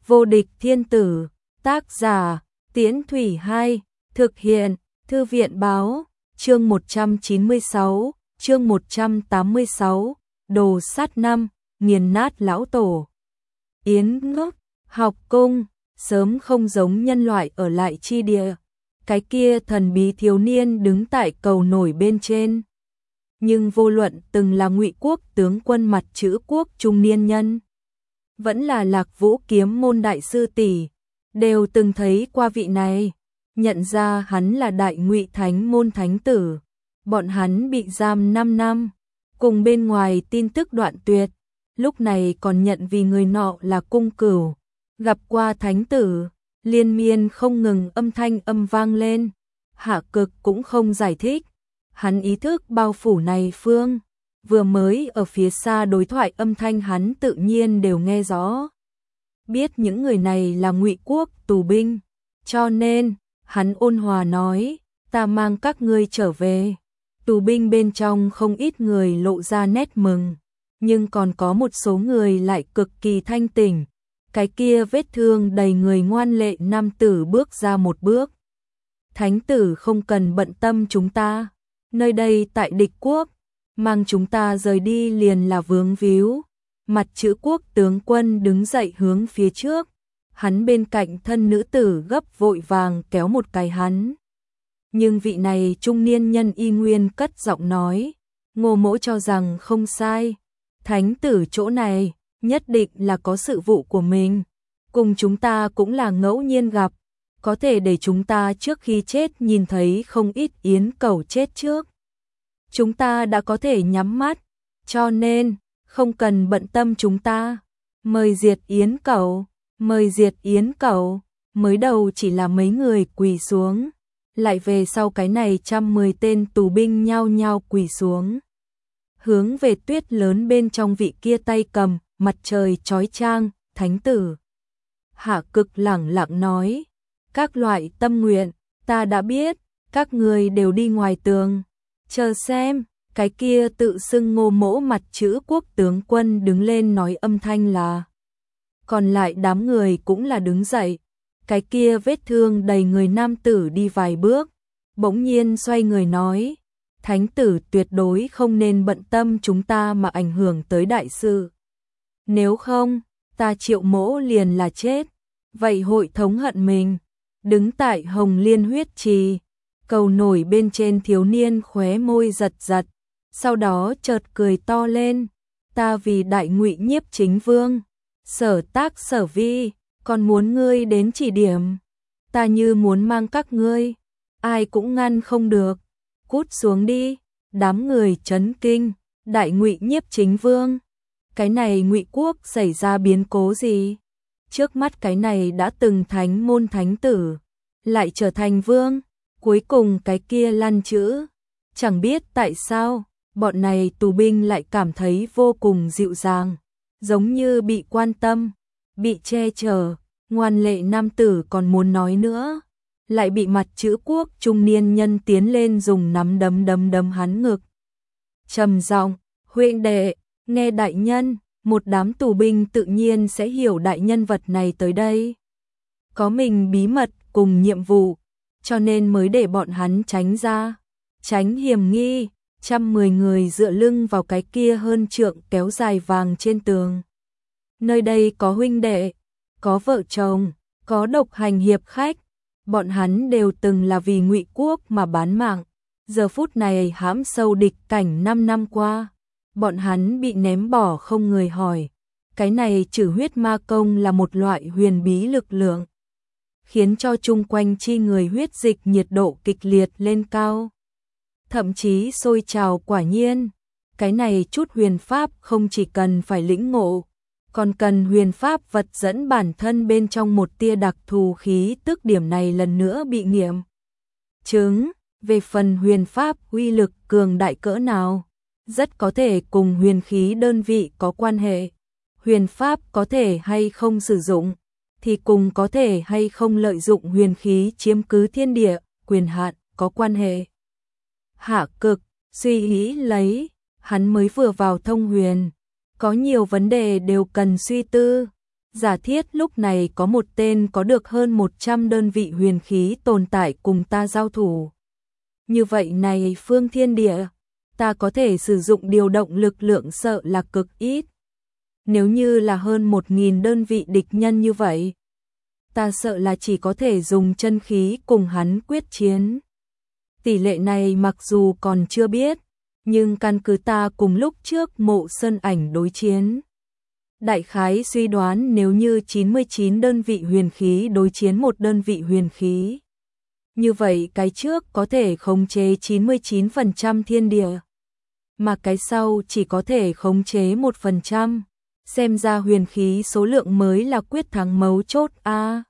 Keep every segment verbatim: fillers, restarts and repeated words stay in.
Vô địch thiên tử, tác giả, Tiễn Thủy Hai, thực hiện, Thư viện báo, chương một trăm chín mươi sáu, chương một trăm tám mươi sáu, đồ sát năm, nghiền nát lão tổ. Yến ngốc, học cung, sớm không giống nhân loại ở lại chi địa. Cái kia thần bí thiếu niên đứng tại cầu nổi bên trên. Nhưng vô luận từng là Ngụy Quốc tướng quân mặt chữ quốc trung niên nhân, vẫn là Lạc Vũ kiếm môn đại sư tỷ, đều từng thấy qua vị này, nhận ra hắn là đại Ngụy thánh môn thánh tử. Bọn hắn bị giam năm năm, cùng bên ngoài tin tức đoạn tuyệt, lúc này còn nhận vì người nọ là cung cửu, gặp qua thánh tử, liên miên không ngừng âm thanh âm vang lên. Hạ Cực cũng không giải thích, hắn ý thức bao phủ này phương, vừa mới ở phía xa đối thoại âm thanh hắn tự nhiên đều nghe rõ. Biết những người này là Ngụy Quốc tù binh, cho nên, hắn ôn hòa nói, ta mang các ngươi trở về. Tù binh bên trong không ít người lộ ra nét mừng, nhưng còn có một số người lại cực kỳ thanh tỉnh. Cái kia vết thương đầy người ngoan lệ nam tử bước ra một bước. Thánh tử không cần bận tâm chúng ta, nơi đây tại địch quốc, mang chúng ta rời đi liền là vướng víu. Mặt chữ quốc tướng quân đứng dậy hướng phía trước, hắn bên cạnh thân nữ tử gấp vội vàng kéo một cái hắn. Nhưng vị này trung niên nhân y nguyên cất giọng nói, Ngô mỗ cho rằng không sai, thánh tử chỗ này nhất định là có sự vụ của mình, cùng chúng ta cũng là ngẫu nhiên gặp, có thể để chúng ta trước khi chết nhìn thấy không ít yến cẩu chết trước. Chúng ta đã có thể nhắm mắt, cho nên không cần bận tâm chúng ta. Mời diệt yến cẩu, mời diệt yến cẩu, mới đầu chỉ là mấy người quỳ xuống, lại về sau cái này trăm mười tên tù binh nhao nhao quỳ xuống. Hướng về tuyết lớn bên trong vị kia tay cầm, mặt trời chói chang, thánh tử. Hạ Cực lẳng lặng nói, các loại tâm nguyện, ta đã biết, các người đều đi ngoài tường. Chờ xem, cái kia tự xưng Ngô mỗ mặt chữ quốc tướng quân đứng lên nói âm thanh là. Còn lại đám người cũng là đứng dậy. Cái kia vết thương đầy người nam tử đi vài bước, bỗng nhiên xoay người nói, thánh tử tuyệt đối không nên bận tâm chúng ta mà ảnh hưởng tới đại sự. Nếu không, ta Triệu mỗ liền là chết, vậy hội thống hận mình. Đứng tại Hồng Liên huyết trì, cầu nổi bên trên thiếu niên khóe môi giật giật, sau đó chợt cười to lên, ta vì đại Ngụy nhiếp chính vương, sở tác sở vi, còn muốn ngươi đến chỉ điểm, ta như muốn mang các ngươi, ai cũng ngăn không được, cút xuống đi. Đám người chấn kinh, đại Ngụy nhiếp chính vương, cái này Ngụy quốc xảy ra biến cố gì? Trước mắt cái này đã từng thánh môn thánh tử, lại trở thành vương, cuối cùng cái kia lăn chữ, chẳng biết tại sao, bọn này tù binh lại cảm thấy vô cùng dịu dàng, giống như bị quan tâm, bị che chở. Ngoan lệ nam tử còn muốn nói nữa, lại bị mặt chữ quốc trung niên nhân tiến lên dùng nắm đấm đấm đấm hắn ngực. Trầm giọng, huynh đệ, nghe đại nhân. Một đám tù binh tự nhiên sẽ hiểu đại nhân vật này tới đây có mình bí mật cùng nhiệm vụ, cho nên mới để bọn hắn tránh ra, tránh hiểm nghi. Trăm mười người dựa lưng vào cái kia hơn trượng kéo dài vàng trên tường. Nơi đây có huynh đệ, có vợ chồng, có độc hành hiệp khách, bọn hắn đều từng là vì Ngụy quốc mà bán mạng, giờ phút này hãm sâu địch cảnh năm năm qua, bọn hắn bị ném bỏ không người hỏi. Cái này trừ huyết ma công là một loại huyền bí lực lượng, khiến cho chung quanh chi người huyết dịch nhiệt độ kịch liệt lên cao, thậm chí sôi trào. Quả nhiên, cái này chút huyền pháp không chỉ cần phải lĩnh ngộ, còn cần huyền pháp vật dẫn bản thân bên trong một tia đặc thù khí tức. Điểm này lần nữa bị nghiệm chứng. Về phần huyền pháp uy lực cường đại cỡ nào, rất có thể cùng huyền khí đơn vị có quan hệ. Huyền pháp có thể hay không sử dụng, thì cùng có thể hay không lợi dụng huyền khí chiếm cứ thiên địa, quyền hạn có quan hệ. Hạ Cực suy nghĩ lấy, hắn mới vừa vào thông huyền, có nhiều vấn đề đều cần suy tư. Giả thiết lúc này có một tên có được hơn một trăm đơn vị huyền khí tồn tại cùng ta giao thủ. Như vậy này phương thiên địa, ta có thể sử dụng điều động lực lượng sợ là cực ít. Nếu như là hơn một nghìn đơn vị địch nhân như vậy, ta sợ là chỉ có thể dùng chân khí cùng hắn quyết chiến. Tỷ lệ này mặc dù còn chưa biết, nhưng căn cứ ta cùng lúc trước Mộ Sơn Ảnh đối chiến, đại khái suy đoán nếu như chín mươi chín đơn vị huyền khí đối chiến một đơn vị huyền khí, như vậy cái trước có thể khống chế chín mươi chín phần trăm thiên địa, mà cái sau chỉ có thể khống chế một phần trăm. Xem ra huyền khí số lượng mới là quyết thắng mấu chốt a. À,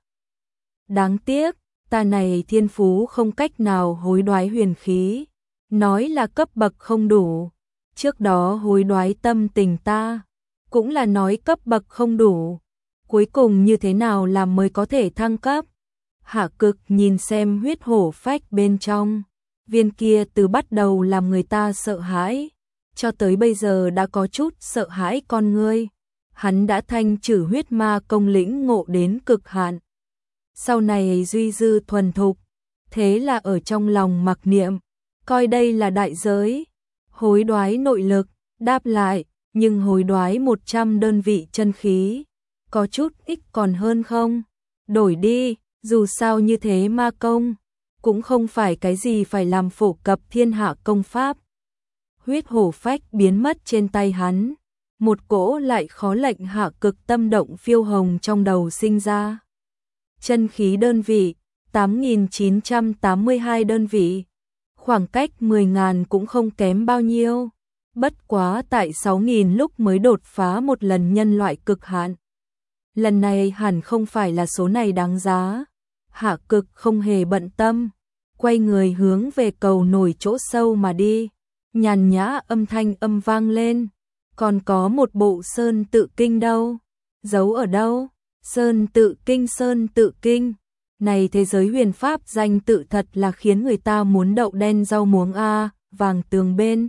đáng tiếc, ta này thiên phú không cách nào hối đoái huyền khí, nói là cấp bậc không đủ. Trước đó hối đoái tâm tình ta, cũng là nói cấp bậc không đủ. Cuối cùng như thế nào làm mới có thể thăng cấp? Hạ Cực nhìn xem huyết hổ phách bên trong, viên kia từ bắt đầu làm người ta sợ hãi, cho tới bây giờ đã có chút sợ hãi con ngươi. Hắn đã thanh trừ huyết ma công lĩnh ngộ đến cực hạn. Sau này duy dư thuần thục, thế là ở trong lòng mặc niệm, coi đây là đại giới. Hối đoái nội lực, đáp lại, nhưng hối đoái một trăm đơn vị chân khí, có chút ích còn hơn không? Đổi đi, dù sao như thế ma công, cũng không phải cái gì phải làm phổ cập thiên hạ công pháp. Huyết hổ phách biến mất trên tay hắn. Một cỗ lại khó lệnh Hạ Cực tâm động phiêu hồng trong đầu sinh ra. Chân khí đơn vị, tám nghìn chín trăm tám mươi hai đơn vị. Khoảng cách mười nghìn cũng không kém bao nhiêu. Bất quá tại sáu nghìn lúc mới đột phá một lần nhân loại cực hạn. Lần này hẳn không phải là số này đáng giá. Hạ Cực không hề bận tâm. Quay người hướng về cầu nổi chỗ sâu mà đi. Nhàn nhã âm thanh âm vang lên. Còn có một bộ Sơn Tự Kinh đâu? Giấu ở đâu? Sơn Tự Kinh, Sơn Tự Kinh. Này thế giới huyền pháp danh tự thật là khiến người ta muốn đậu đen rau muống a. Vàng tường bên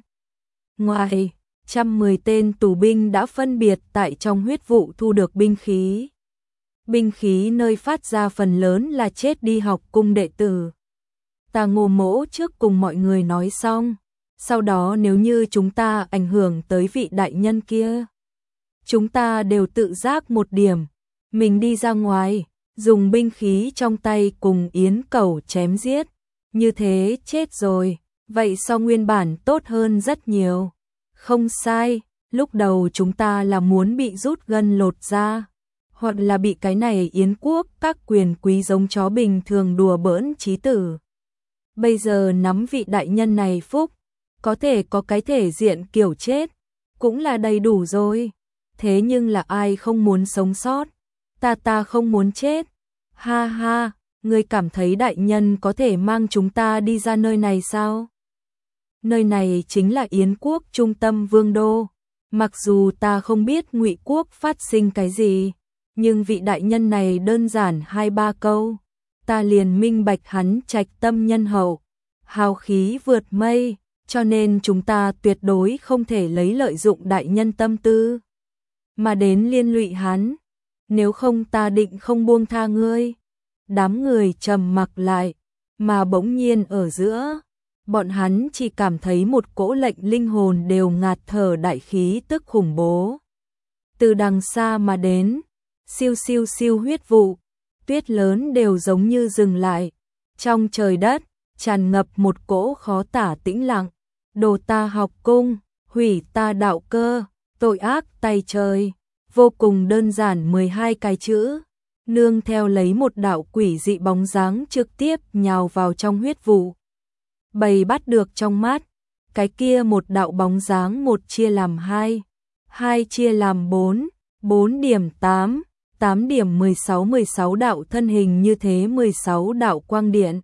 ngoài, trăm mười tên tù binh đã phân biệt tại trong huyết vụ thu được binh khí. Binh khí nơi phát ra phần lớn là chết đi học cung đệ tử. Ta Ngô Mỗ trước cùng mọi người nói xong. Sau đó nếu như chúng ta ảnh hưởng tới vị đại nhân kia, chúng ta đều tự giác một điểm, mình đi ra ngoài, dùng binh khí trong tay cùng yến cẩu chém giết, như thế chết rồi, vậy so nguyên bản tốt hơn rất nhiều. Không sai, lúc đầu chúng ta là muốn bị rút gân lột da, hoặc là bị cái này yến quốc các quyền quý giống chó bình thường đùa bỡn chí tử. Bây giờ nắm vị đại nhân này phúc, có thể có cái thể diện kiểu chết, cũng là đầy đủ rồi. Thế nhưng là ai không muốn sống sót? Ta ta không muốn chết. Ha ha, ngươi cảm thấy đại nhân có thể mang chúng ta đi ra nơi này sao? Nơi này chính là Yến quốc trung tâm vương đô. Mặc dù ta không biết Ngụy quốc phát sinh cái gì, nhưng vị đại nhân này đơn giản hai ba câu, ta liền minh bạch hắn trạch tâm nhân hậu, hào khí vượt mây. Cho nên chúng ta tuyệt đối không thể lấy lợi dụng đại nhân tâm tư mà đến liên lụy hắn, nếu không ta định không buông tha ngươi. Đám người trầm mặc lại, mà bỗng nhiên ở giữa, bọn hắn chỉ cảm thấy một cỗ lệnh linh hồn đều ngạt thở đại khí tức khủng bố. Từ đằng xa mà đến, siêu siêu siêu huyết vụ, tuyết lớn đều giống như dừng lại, trong trời đất tràn ngập một cỗ khó tả tĩnh lặng. Đồ ta học cung, hủy ta đạo cơ, tội ác tay trời. Vô cùng đơn giản mười hai cái chữ, nương theo lấy một đạo quỷ dị bóng dáng trực tiếp nhào vào trong huyết vụ. Bầy bắt được trong mắt, cái kia một đạo bóng dáng một chia làm hai, hai chia làm bốn, bốn điểm tám, tám điểm mười sáu, mười sáu đạo thân hình như thế mười sáu đạo quang điện.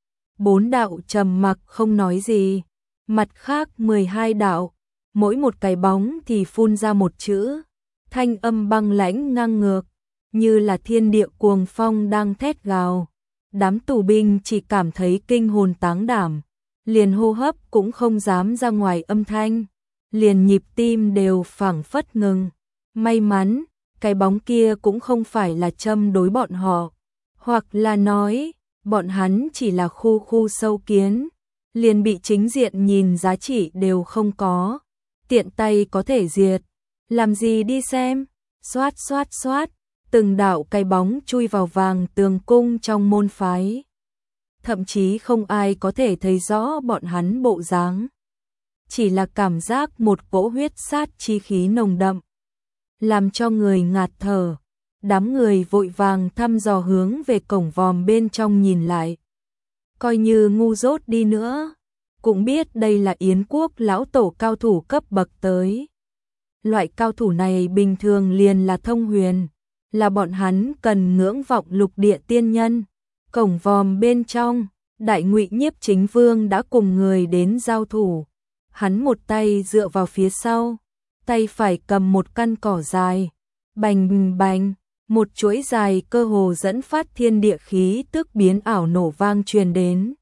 Bốn đạo trầm mặc không nói gì. Mặt khác mười hai đạo, mỗi một cái bóng thì phun ra một chữ, thanh âm băng lãnh ngang ngược, như là thiên địa cuồng phong đang thét gào. Đám tù binh chỉ cảm thấy kinh hồn táng đảm, liền hô hấp cũng không dám ra ngoài âm thanh, liền nhịp tim đều phảng phất ngừng. May mắn, cái bóng kia cũng không phải là châm đối bọn họ, hoặc là nói, bọn hắn chỉ là khu khu sâu kiến, liền bị chính diện nhìn giá trị đều không có, tiện tay có thể diệt, làm gì đi xem, xoát xoát xoát, từng đạo cái bóng chui vào vàng tường cung trong môn phái. Thậm chí không ai có thể thấy rõ bọn hắn bộ dáng, chỉ là cảm giác một cỗ huyết sát chi khí nồng đậm, làm cho người ngạt thở. Đám người vội vàng thăm dò hướng về cổng vòm bên trong nhìn lại. Coi như ngu dốt đi nữa, cũng biết đây là Yến quốc lão tổ cao thủ cấp bậc tới. Loại cao thủ này bình thường liền là thông huyền, là bọn hắn cần ngưỡng vọng lục địa tiên nhân. Cổng vòm bên trong, Đại Ngụy Nhiếp Chính Vương đã cùng người đến giao thủ. Hắn một tay dựa vào phía sau, tay phải cầm một căn cỏ dài, bành bành, một chuỗi dài cơ hồ dẫn phát thiên địa khí tức biến ảo nổ vang truyền đến.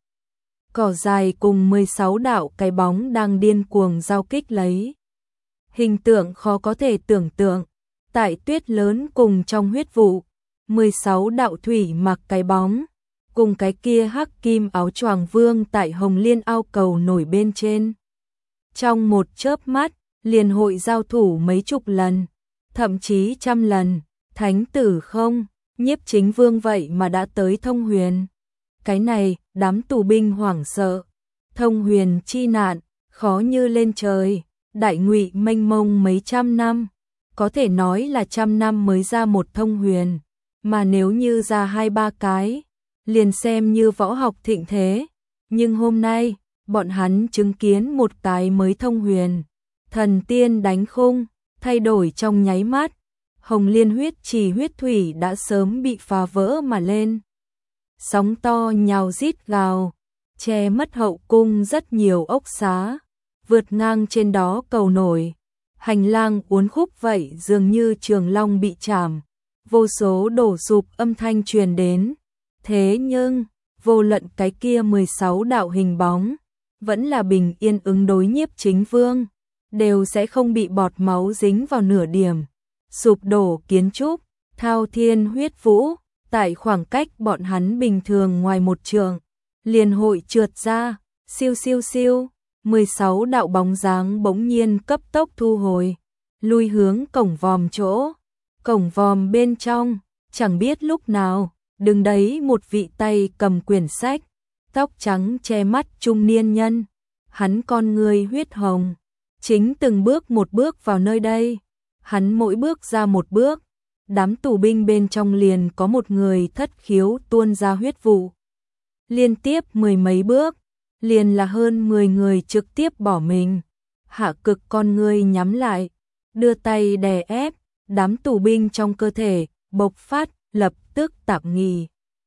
Cỏ dài cùng mười sáu đạo cái bóng đang điên cuồng giao kích lấy. Hình tượng khó có thể tưởng tượng, tại tuyết lớn cùng trong huyết vụ, mười sáu đạo thủy mặc cái bóng, cùng cái kia hắc kim áo choàng vương tại Hồng Liên ao cầu nổi bên trên. Trong một chớp mắt, liền hội giao thủ mấy chục lần, thậm chí trăm lần. Thánh tử không, Nhiếp Chính Vương vậy mà đã tới thông huyền. Cái này, đám tù binh hoảng sợ. Thông huyền chi nạn, khó như lên trời. Đại Ngụy mênh mông mấy trăm năm, có thể nói là trăm năm mới ra một thông huyền, mà nếu như ra hai ba cái, liền xem như võ học thịnh thế. Nhưng hôm nay, bọn hắn chứng kiến một cái mới thông huyền, thần tiên đánh khung, thay đổi trong nháy mắt. Hồng Liên huyết trì huyết thủy đã sớm bị phá vỡ mà lên. Sóng to nhào rít gào, che mất hậu cung rất nhiều ốc xá, vượt ngang trên đó cầu nổi. Hành lang uốn khúc vậy dường như trường long bị chạm, vô số đổ sụp âm thanh truyền đến. Thế nhưng, vô luận cái kia mười sáu đạo hình bóng, vẫn là bình yên ứng đối Nhiếp Chính Vương, đều sẽ không bị bọt máu dính vào nửa điểm. Sụp đổ kiến trúc, thao thiên huyết vũ, tại khoảng cách bọn hắn bình thường ngoài một trường, liền hội trượt ra, siêu siêu siêu, mười sáu đạo bóng dáng bỗng nhiên cấp tốc thu hồi, lui hướng cổng vòm chỗ. Cổng vòm bên trong, chẳng biết lúc nào, đứng đấy một vị tay cầm quyển sách, tóc trắng che mắt trung niên nhân, hắn con người huyết hồng, chính từng bước một bước vào nơi đây. Hắn mỗi bước ra một bước, đám tù binh bên trong liền có một người thất khiếu tuôn ra huyết vụ. Liên tiếp mười mấy bước, liền là hơn mười người trực tiếp bỏ mình. Hạ Cực con người nhắm lại, đưa tay đè ép, đám tù binh trong cơ thể bộc phát, lập tức tạm nghỉ.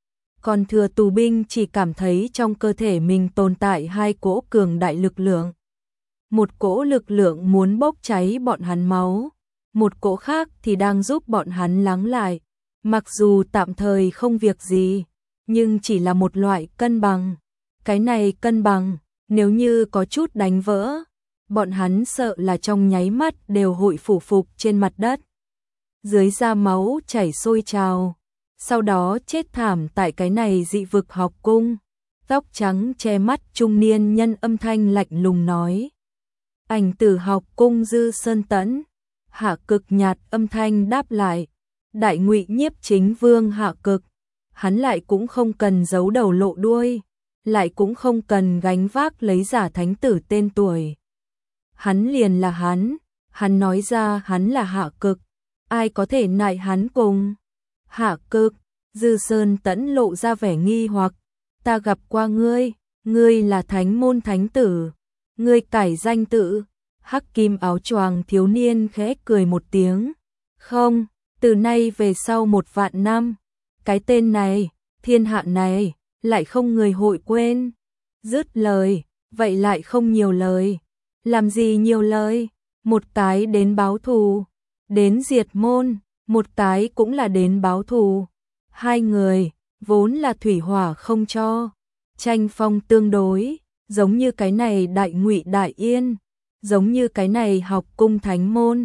Còn thừa tù binh chỉ cảm thấy trong cơ thể mình tồn tại hai cỗ cường đại lực lượng. Một cỗ lực lượng muốn bốc cháy bọn hắn máu, một cỗ khác thì đang giúp bọn hắn lắng lại. Mặc dù tạm thời không việc gì, nhưng chỉ là một loại cân bằng. Cái này cân bằng, nếu như có chút đánh vỡ, bọn hắn sợ là trong nháy mắt đều hội phủ phục trên mặt đất. Dưới da máu chảy sôi trào, sau đó chết thảm tại cái này dị vực học cung. Tóc trắng che mắt trung niên nhân âm thanh lạnh lùng nói. Ảnh Tử học cung Dư Sơn Tẫn. Hạ Cực nhạt âm thanh đáp lại. Đại Ngụy Nhiếp Chính Vương Hạ Cực. Hắn lại cũng không cần giấu đầu lộ đuôi, lại cũng không cần gánh vác lấy giả thánh tử tên tuổi. Hắn liền là hắn, hắn nói ra hắn là Hạ Cực, ai có thể nại hắn cùng. Hạ Cực, Dư Sơn Tẫn lộ ra vẻ nghi hoặc, ta gặp qua ngươi, ngươi là thánh môn thánh tử, ngươi cải danh tự. Hắc kim áo choàng thiếu niên khẽ cười một tiếng, không, từ nay về sau một vạn năm, cái tên này, thiên hạ này, lại không người hội quên. Dứt lời, vậy lại không nhiều lời. Làm gì nhiều lời, một cái đến báo thù, đến diệt môn, một cái cũng là đến báo thù. Hai người, vốn là thủy hỏa không cho, tranh phong tương đối, giống như cái này Đại Ngụy Đại Yên, giống như cái này học cung thánh môn,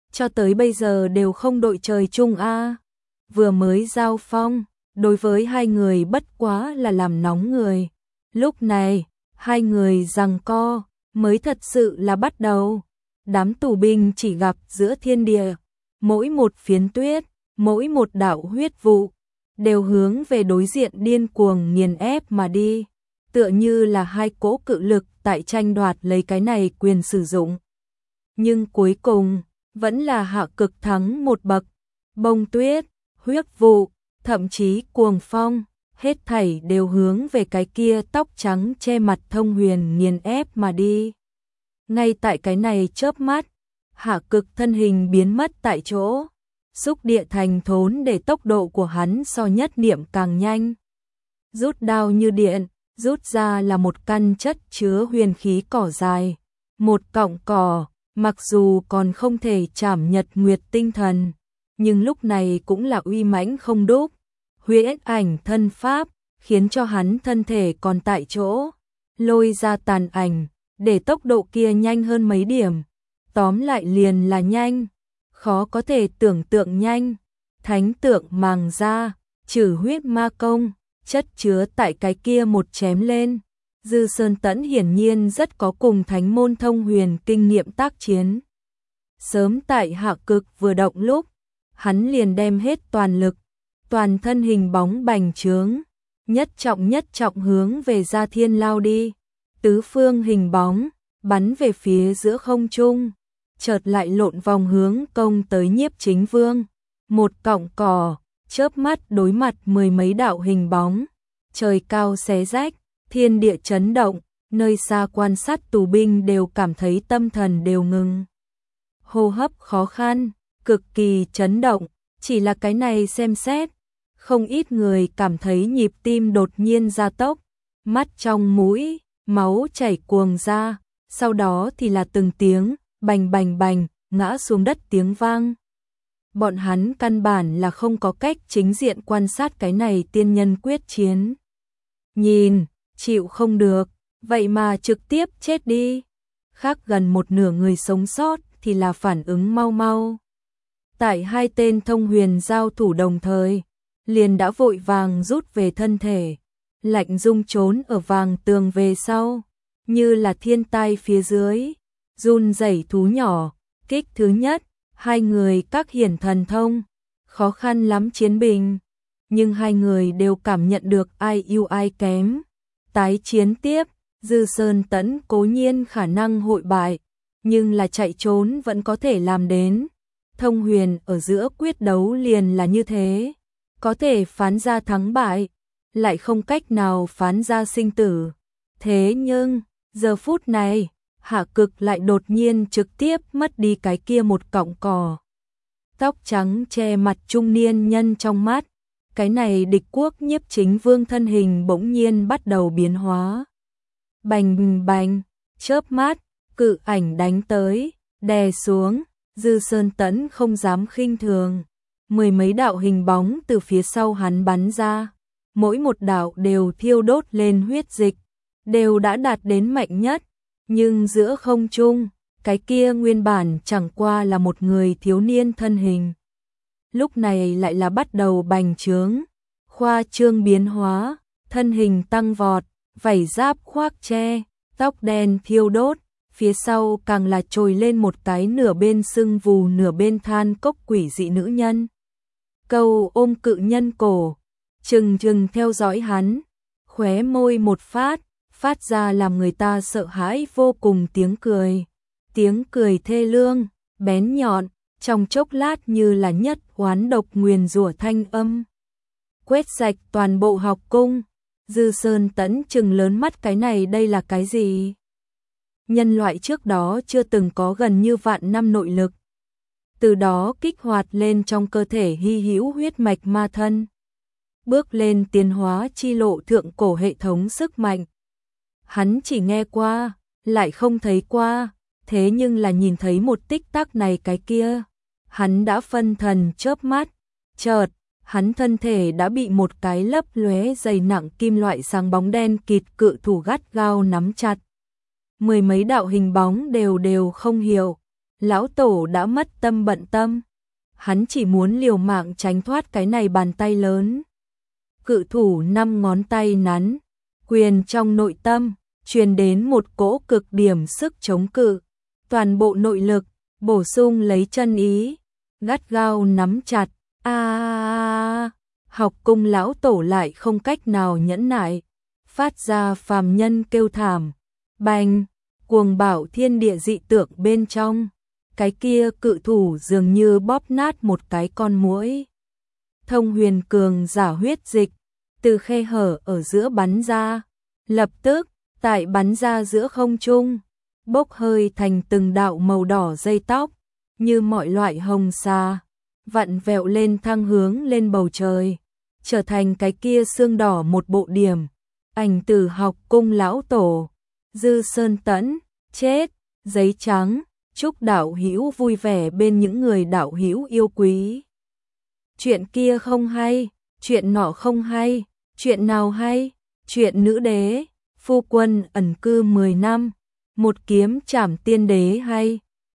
cho tới bây giờ đều không đội trời chung a. Vừa mới giao phong, đối với hai người bất quá là làm nóng người. Lúc này, hai người giằng co, mới thật sự là bắt đầu. Đám tù binh chỉ gặp giữa thiên địa, mỗi một phiến tuyết, mỗi một đạo huyết vụ, đều hướng về đối diện điên cuồng nghiền ép mà đi, tựa như là hai cỗ cự lực tại tranh đoạt lấy cái này quyền sử dụng. Nhưng cuối cùng, vẫn là Hạ Cực thắng một bậc. Bông tuyết, huyết vụ, thậm chí cuồng phong, hết thảy đều hướng về cái kia tóc trắng che mặt Thông Huyền nghiền ép mà đi. Ngay tại cái này chớp mắt, Hạ Cực thân hình biến mất tại chỗ, xúc địa thành thốn để tốc độ của hắn so nhất niệm càng nhanh. Rút đao như điện, rút ra là một căn chất chứa huyền khí cỏ dài, một cọng cỏ, mặc dù còn không thể chảm nhật nguyệt tinh thần, nhưng lúc này cũng là uy mãnh không đúc. Huyết ảnh thân pháp, khiến cho hắn thân thể còn tại chỗ, lôi ra tàn ảnh, để tốc độ kia nhanh hơn mấy điểm. Tóm lại liền là nhanh, khó có thể tưởng tượng nhanh. Thánh tượng màng ra, trừ huyết ma công, chất chứa tại cái kia một chém lên. Dư Sơn Tẫn hiển nhiên rất có cùng thánh môn Thông Huyền kinh nghiệm tác chiến. Sớm tại Hạ Cực vừa động lúc, hắn liền đem hết toàn lực, toàn thân hình bóng bành trướng, nhất trọng nhất trọng hướng về Gia Thiên lao đi. Tứ phương hình bóng, bắn về phía giữa không trung, chợt lại lộn vòng hướng công tới Nhiếp Chính Vương. Một cọng cỏ, chớp mắt đối mặt mười mấy đạo hình bóng, trời cao xé rách, thiên địa chấn động, nơi xa quan sát tù binh đều cảm thấy tâm thần đều ngừng. Hô hấp khó khăn, cực kỳ chấn động, chỉ là cái này xem xét, không ít người cảm thấy nhịp tim đột nhiên gia tốc, mắt trong mũi, máu chảy cuồng ra, sau đó thì là từng tiếng, bành bành bành, ngã xuống đất tiếng vang. Bọn hắn căn bản là không có cách chính diện quan sát cái này tiên nhân quyết chiến. Nhìn, chịu không được, vậy mà trực tiếp chết đi. Khác gần một nửa người sống sót thì là phản ứng mau mau. Tại hai tên Thông Huyền giao thủ đồng thời, liền đã vội vàng rút về thân thể, lạnh rung trốn ở vàng tường về sau, như là thiên tai phía dưới, run rẩy thú nhỏ. Kích thứ nhất, hai người các hiển thần thông, khó khăn lắm chiến bình, nhưng hai người đều cảm nhận được ai ưu ai kém. Tái chiến tiếp, Dư Sơn Tẫn cố nhiên khả năng hội bại, nhưng là chạy trốn vẫn có thể làm đến. Thông Huyền ở giữa quyết đấu liền là như thế, có thể phán ra thắng bại, lại không cách nào phán ra sinh tử. Thế nhưng, giờ phút này, Hạ Cực lại đột nhiên trực tiếp mất đi cái kia một cọng cỏ. Tóc trắng che mặt trung niên nhân trong mắt, cái này địch quốc Nhiếp Chính Vương thân hình bỗng nhiên bắt đầu biến hóa. Bành bành, chớp mắt, cự ảnh đánh tới, đè xuống, Dư Sơn Tẫn không dám khinh thường. Mười mấy đạo hình bóng từ phía sau hắn bắn ra, mỗi một đạo đều thiêu đốt lên huyết dịch, đều đã đạt đến mạnh nhất, nhưng giữa không trung, cái kia nguyên bản chẳng qua là một người thiếu niên thân hình. Lúc này lại là bắt đầu bành trướng, khoa trương biến hóa, thân hình tăng vọt, vảy giáp khoác che, tóc đen thiêu đốt, phía sau càng là trồi lên một cái nửa bên sưng vù nửa bên than cốc quỷ dị nữ nhân. Câu ôm cự nhân cổ, chừng chừng theo dõi hắn, khóe môi một phát, phát ra làm người ta sợ hãi vô cùng tiếng cười. Tiếng cười thê lương, bén nhọn, trong chốc lát như là nhất oán độc nguyền rủa thanh âm. Quét sạch toàn bộ học cung, Dư Sơn Tẫn trừng lớn mắt, cái này đây là cái gì? Nhân loại trước đó chưa từng có gần như vạn năm nội lực. Từ đó kích hoạt lên trong cơ thể hy hữu huyết mạch ma thân. Bước lên tiến hóa chi lộ thượng cổ hệ thống sức mạnh. Hắn chỉ nghe qua, lại không thấy qua, thế nhưng là nhìn thấy một tích tắc này cái kia. Hắn đã phân thần chớp mắt, chợt, hắn thân thể đã bị một cái lấp lóe dày nặng kim loại sáng bóng đen kịt cự thủ gắt gao nắm chặt. Mười mấy đạo hình bóng đều đều không hiểu, lão tổ đã mất tâm bận tâm. Hắn chỉ muốn liều mạng tránh thoát cái này bàn tay lớn. Cự thủ năm ngón tay nắn, quyền trong nội tâm, truyền đến một cỗ cực điểm sức chống cự. Toàn bộ nội lực, bổ sung lấy chân ý, gắt gao nắm chặt. A à, học cung lão tổ lại không cách nào nhẫn nại, phát ra phàm nhân kêu thảm. Bành, cuồng bạo thiên địa dị tượng bên trong. Cái kia cự thủ dường như bóp nát một cái con muỗi. Thông huyền cường giả huyết dịch, từ khe hở ở giữa bắn ra. Lập tức, tại bắn ra giữa không trung, bốc hơi thành từng đạo màu đỏ dây tóc, như mọi loại hồng sa, vặn vẹo lên thăng hướng lên bầu trời, trở thành cái kia xương đỏ một bộ điểm. Ảnh từ học cung lão tổ, Dư Sơn Tẫn, chết, giấy trắng, chúc đạo hữu vui vẻ bên những người đạo hữu yêu quý. Chuyện kia không hay, chuyện nọ không hay, chuyện nào hay, chuyện nữ đế, phu quân ẩn cư mười năm, một kiếm trảm tiên đế hay.